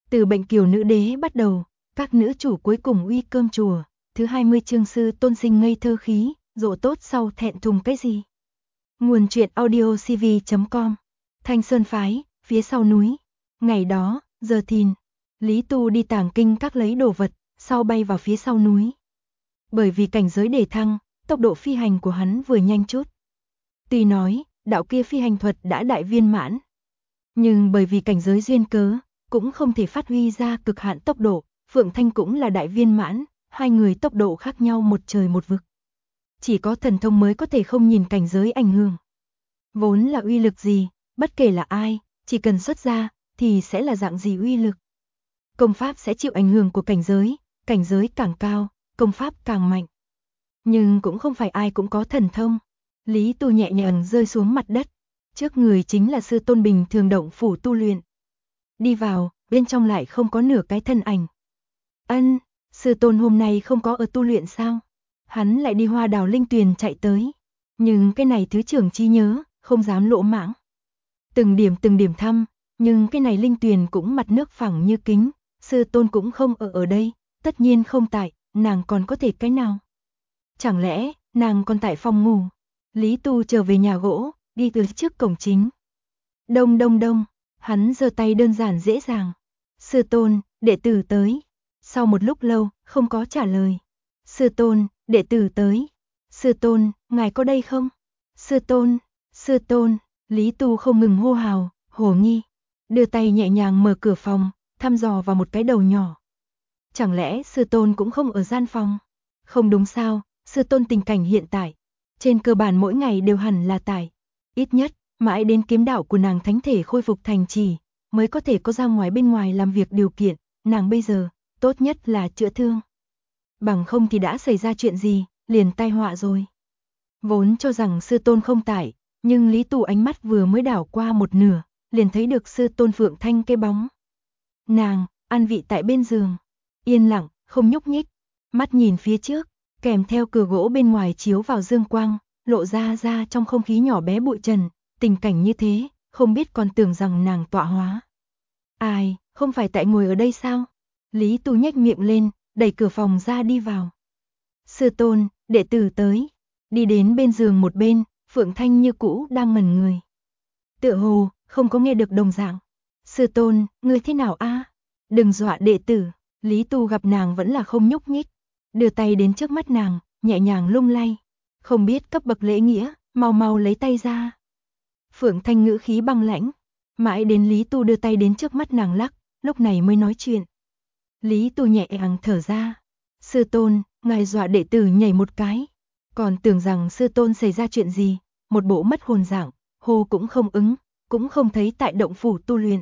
Từ bệnh kiều nữ đế bắt đầu, các nữ chủ cuối cùng uy cơm chùa, thứ 20 chương sư tôn sinh ngây thơ khí, rộ tốt sau thẹn thùng cái gì. Nguồn truyện audio cv.com. Thanh Sơn phái, phía sau núi. Ngày đó, giờ thìn, Lý Tu đi tàng kinh các lấy đồ vật, sau bay vào phía sau núi. Bởi vì cảnh giới đề thăng, tốc độ phi hành của hắn vừa nhanh chút. Tuy nói, đạo kia phi hành thuật đã đại viên mãn, nhưng bởi vì cảnh giới duyên cớ, cũng không thể phát huy ra cực hạn tốc độ. Phượng Thanh cũng là đại viên mãn, hai người tốc độ khác nhau một trời một vực. Chỉ có thần thông mới có thể không nhìn cảnh giới ảnh hưởng. Vốn là uy lực gì, bất kể là ai, chỉ cần xuất ra, thì sẽ là dạng gì uy lực. Công pháp sẽ chịu ảnh hưởng của cảnh giới càng cao, công pháp càng mạnh. Nhưng cũng không phải ai cũng có thần thông. Lý Tu nhẹ nhàng rơi xuống mặt đất, trước người chính là sư tôn bình thường động phủ tu luyện. Đi vào, bên trong lại không có nửa cái thân ảnh. Ân, sư tôn hôm nay không có ở tu luyện sao? Hắn lại đi Hoa Đào Linh Tuyền chạy tới. Nhưng cái này thứ trưởng trí nhớ, không dám lỗ mãng. Từng điểm thăm, nhưng cái này Linh Tuyền cũng mặt nước phẳng như kính, sư tôn cũng không ở đây, tất nhiên không tại, nàng còn có thể cái nào? Chẳng lẽ, nàng còn tại phòng ngủ? Lý Tu trở về nhà gỗ, đi từ trước cổng chính. Đông đông đông, hắn giơ tay đơn giản dễ dàng. Sư tôn, đệ tử tới. Sau một lúc lâu, không có trả lời. Sư tôn, đệ tử tới. Sư tôn, ngài có đây không? Sư tôn, Lý Tu không ngừng hô hào, hồ nghi. Đưa tay nhẹ nhàng mở cửa phòng, thăm dò vào một cái đầu nhỏ. Chẳng lẽ sư tôn cũng không ở gian phòng? Không đúng sao, sư tôn tình cảnh hiện tại. Trên cơ bản mỗi ngày đều hẳn là tại. Ít nhất, mãi đến kiếm đạo của nàng thánh thể khôi phục thành trì, mới có thể có ra ngoài bên ngoài làm việc điều kiện. Nàng bây giờ, tốt nhất là chữa thương. Bằng không thì đã xảy ra chuyện gì, liền tai họa rồi. Vốn cho rằng sư tôn không tại, nhưng Lý Tu ánh mắt vừa mới đảo qua một nửa, liền thấy được sư tôn Phượng Thanh cái bóng. Nàng, an vị tại bên giường, yên lặng, không nhúc nhích, mắt nhìn phía trước, kèm theo cửa gỗ bên ngoài chiếu vào dương quang, lộ ra trong không khí nhỏ bé bụi trần, tình cảnh như thế, không biết còn tưởng rằng nàng tọa hóa. Ai, không phải tại ngồi ở đây sao? Lý Tu nhếch miệng lên, đẩy cửa phòng ra đi vào. Sư tôn, đệ tử tới. Đi đến bên giường một bên, Phượng Thanh như cũ đang ngẩn người. Tựa hồ, không có nghe được đồng dạng. Sư tôn, ngươi thế nào a? Đừng dọa đệ tử. Lý Tu gặp nàng vẫn là không nhúc nhích, đưa tay đến trước mắt nàng, nhẹ nhàng lung lay. Không biết cấp bậc lễ nghĩa, mau mau lấy tay ra. Phượng Thanh ngữ khí băng lãnh, mãi đến Lý Tu đưa tay đến trước mắt nàng lắc, lúc này mới nói chuyện. Lý Tu nhẹ nhàng thở ra. Sư tôn, ngài dọa đệ tử nhảy một cái. Còn tưởng rằng sư tôn xảy ra chuyện gì, một bộ mất hồn dạng, hô cũng không ứng, cũng không thấy tại động phủ tu luyện.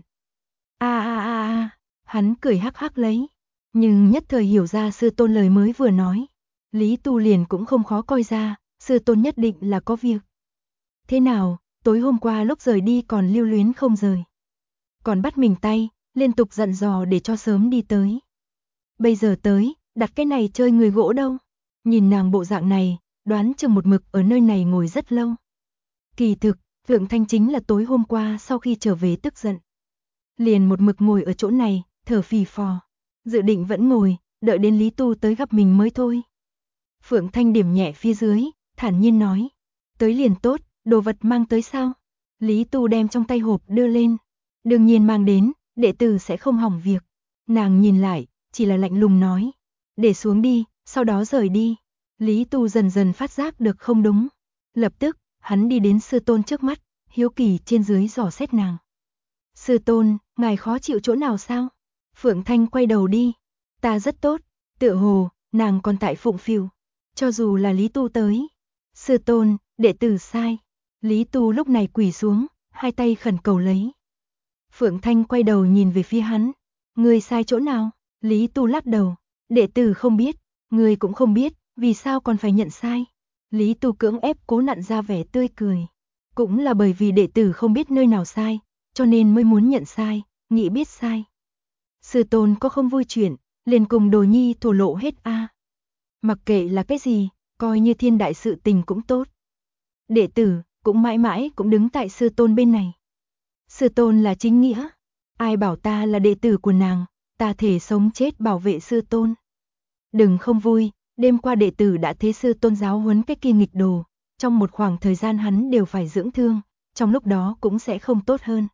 Hắn cười hắc hắc lấy, nhưng nhất thời hiểu ra sư tôn lời mới vừa nói. Lý Tu liền cũng không khó coi ra, sư tôn nhất định là có việc. Thế nào, tối hôm qua lúc rời đi còn lưu luyến không rời. Còn bắt mình tay, liên tục dặn dò để cho sớm đi tới. Bây giờ tới, đặt cái này chơi người gỗ đâu. Nhìn nàng bộ dạng này, đoán chừng một mực ở nơi này ngồi rất lâu. Kỳ thực, Phượng Thanh chính là tối hôm qua sau khi trở về tức giận. Liền một mực ngồi ở chỗ này, thở phì phò. Dự định vẫn ngồi, đợi đến Lý Tu tới gặp mình mới thôi. Phượng Thanh điểm nhẹ phía dưới, thản nhiên nói. Tới liền tốt, đồ vật mang tới sao? Lý Tu đem trong tay hộp đưa lên. Đương nhiên mang đến, đệ tử sẽ không hỏng việc. Nàng nhìn lại, chỉ là lạnh lùng nói. Để xuống đi, sau đó rời đi. Lý Tu dần dần phát giác được không đúng. Lập tức, hắn đi đến sư tôn trước mắt, hiếu kỳ trên dưới dò xét nàng. Sư tôn, ngài khó chịu chỗ nào sao? Phượng Thanh quay đầu đi. Ta rất tốt, tựa hồ, nàng còn tại phụng phịu. Cho dù là Lý Tu tới. Sư tôn, đệ tử sai. Lý Tu lúc này quỳ xuống, hai tay khẩn cầu lấy. Phượng Thanh quay đầu nhìn về phía hắn. Ngươi sai chỗ nào? Lý Tu lắc đầu. Đệ tử không biết, ngươi cũng không biết, vì sao còn phải nhận sai? Lý Tu cưỡng ép cố nặn ra vẻ tươi cười. Cũng là bởi vì đệ tử không biết nơi nào sai, cho nên mới muốn nhận sai, nghĩ biết sai. Sư tôn có không vui chuyện, liền cùng Đồ Nhi thổ lộ hết a. Mặc kệ là cái gì, coi như thiên đại sự tình cũng tốt. Đệ tử cũng mãi mãi cũng đứng tại sư tôn bên này. Sư tôn là chính nghĩa, ai bảo ta là đệ tử của nàng, ta thể sống chết bảo vệ sư tôn. Đừng không vui, đêm qua đệ tử đã thế sư tôn giáo huấn cái kia nghịch đồ, trong một khoảng thời gian hắn đều phải dưỡng thương, trong lúc đó cũng sẽ không tốt hơn.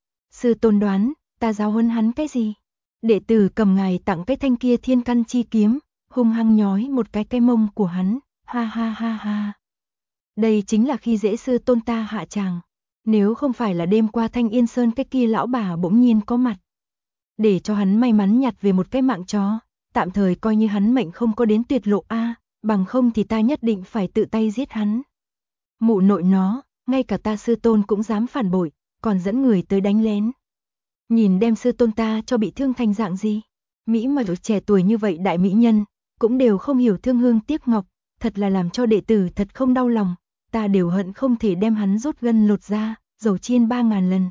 Sư tôn đoán, ta giáo huấn hắn cái gì? Đệ tử cầm ngài tặng cái thanh kia thiên căn chi kiếm, hung hăng nhói một cái mông của hắn, ha ha ha ha. Đây chính là khi dễ sư tôn ta hạ tràng. Nếu không phải là đêm qua Thanh Yên Sơn cái kia lão bà bỗng nhiên có mặt, để cho hắn may mắn nhặt về một cái mạng chó, tạm thời coi như hắn mệnh không có đến tuyệt lộ a, bằng không thì ta nhất định phải tự tay giết hắn. Mụ nội nó, ngay cả ta sư tôn cũng dám phản bội, còn dẫn người tới đánh lén. Nhìn đem sư tôn ta cho bị thương thành dạng gì? Mỹ mà trẻ tuổi như vậy đại mỹ nhân, cũng đều không hiểu thương hương tiếc ngọc, thật là làm cho đệ tử thật không đau lòng, ta đều hận không thể đem hắn rút gân lột ra, dầu chiên 3000 lần.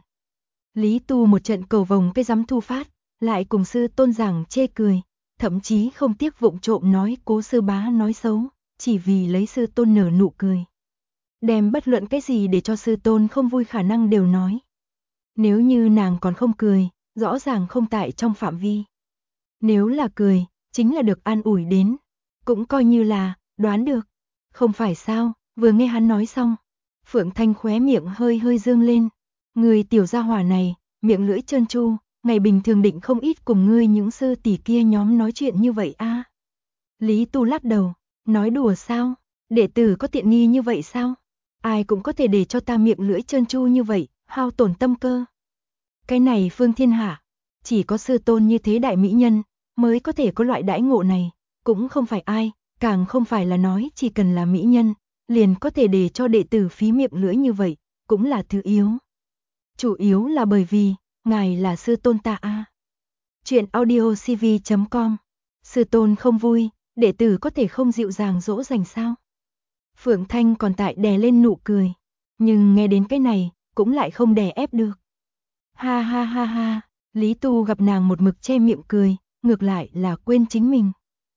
Lý Tu một trận cầu vồng cái dám thu phát, lại cùng sư tôn giảng chê cười, thậm chí không tiếc vụng trộm nói Cố sư bá nói xấu, chỉ vì lấy sư tôn nở nụ cười. Đem bất luận cái gì để cho sư tôn không vui khả năng đều nói. Nếu như nàng còn không cười, rõ ràng không tại trong phạm vi. Nếu là cười, chính là được an ủi đến, cũng coi như là đoán được. Không phải sao, vừa nghe hắn nói xong, Phượng Thanh khóe miệng hơi hơi dương lên. Người tiểu gia hỏa này, miệng lưỡi trơn tru, ngày bình thường định không ít cùng ngươi những sư tỷ kia nhóm nói chuyện như vậy a. Lý Tu lắc đầu, nói đùa sao, đệ tử có tiện nghi như vậy sao? Ai cũng có thể để cho ta miệng lưỡi trơn tru như vậy, hao tổn tâm cơ. Cái này phương thiên hạ, chỉ có sư tôn như thế đại mỹ nhân, mới có thể có loại đãi ngộ này, cũng không phải ai, càng không phải là nói chỉ cần là mỹ nhân, liền có thể để cho đệ tử phí miệng lưỡi như vậy, cũng là thứ yếu. Chủ yếu là bởi vì, ngài là sư tôn ta a. Chuyện audiocv.com. Sư tôn không vui, đệ tử có thể không dịu dàng dỗ dành sao? Phượng Thanh còn tại đè lên nụ cười, nhưng nghe đến cái này, cũng lại không đè ép được. Ha ha ha ha, Lý Tu gặp nàng một mực che miệng cười, ngược lại là quên chính mình.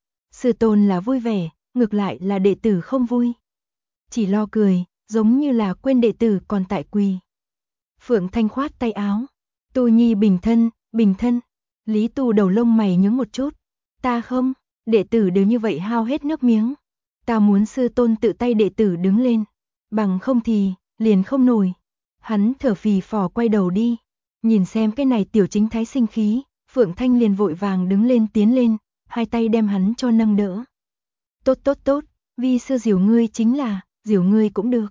Sư tôn là vui vẻ, ngược lại là đệ tử không vui. Chỉ lo cười, giống như là quên đệ tử còn tại quỳ. Phượng Thanh khoát tay áo. Tu Nhi bình thân, bình thân. Lý Tu đầu lông mày nhướng một chút. Ta không, đệ tử đều như vậy hao hết nước miếng. Ta muốn sư tôn tự tay đệ tử đứng lên. Bằng không thì, liền không nổi. Hắn thở phì phò quay đầu đi. Nhìn xem cái này tiểu chính thái sinh khí, Phượng Thanh liền vội vàng đứng lên tiến lên, hai tay đem hắn cho nâng đỡ. Tốt tốt tốt, vi sư dìu ngươi chính là, dìu ngươi cũng được.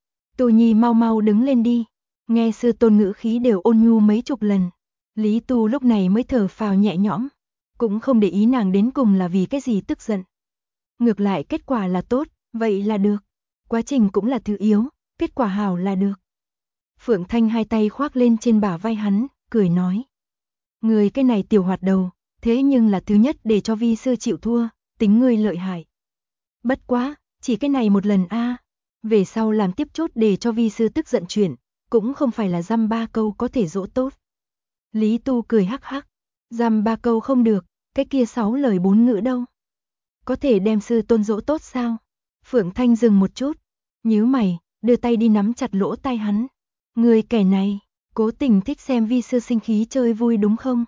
Tu Nhi mau mau đứng lên đi. Nghe sư tôn ngữ khí đều ôn nhu mấy chục lần. Lý Tu lúc này mới thở phào nhẹ nhõm, cũng không để ý nàng đến cùng là vì cái gì tức giận. Ngược lại kết quả là tốt, vậy là được. Quá trình cũng là thứ yếu, kết quả hảo là được. Phượng Thanh hai tay khoác lên trên bả vai hắn, cười nói. Người cái này tiểu hoạt đầu, thế nhưng là thứ nhất để cho vi sư chịu thua, tính ngươi lợi hại. Bất quá, chỉ cái này một lần a, về sau làm tiếp chút để cho vi sư tức giận chuyện, cũng không phải là dăm ba câu có thể dỗ tốt. Lý Tu cười hắc hắc, dăm ba câu không được, cái kia 6 lời 4 ngữ đâu. Có thể đem sư tôn dỗ tốt sao? Phượng Thanh dừng một chút, nhíu mày, đưa tay đi nắm chặt lỗ tai hắn. Người kẻ này, cố tình thích xem vi sư sinh khí chơi vui đúng không?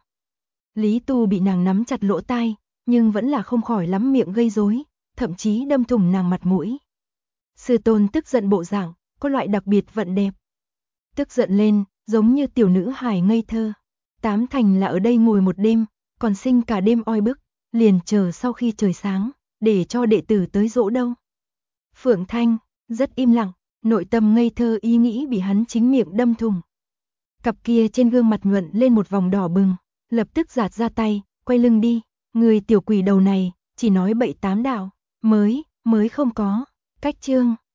Lý Tu bị nàng nắm chặt lỗ tai, nhưng vẫn là không khỏi lắm miệng gây rối, thậm chí đâm thủng nàng mặt mũi. Sư tôn tức giận bộ dạng, có loại đặc biệt vận đẹp. Tức giận lên, giống như tiểu nữ hài ngây thơ. Tám thành là ở đây ngồi một đêm, còn sinh cả đêm oi bức, liền chờ sau khi trời sáng, để cho đệ tử tới dỗ đâu. Phượng Thanh, rất im lặng, nội tâm ngây thơ ý nghĩ bị hắn chính miệng đâm thủng. Cặp kia trên gương mặt nhuận lên một vòng đỏ bừng, lập tức giạt ra tay, quay lưng đi. Người tiểu quỷ đầu này, chỉ nói bậy tám đạo, mới không có. Cách chương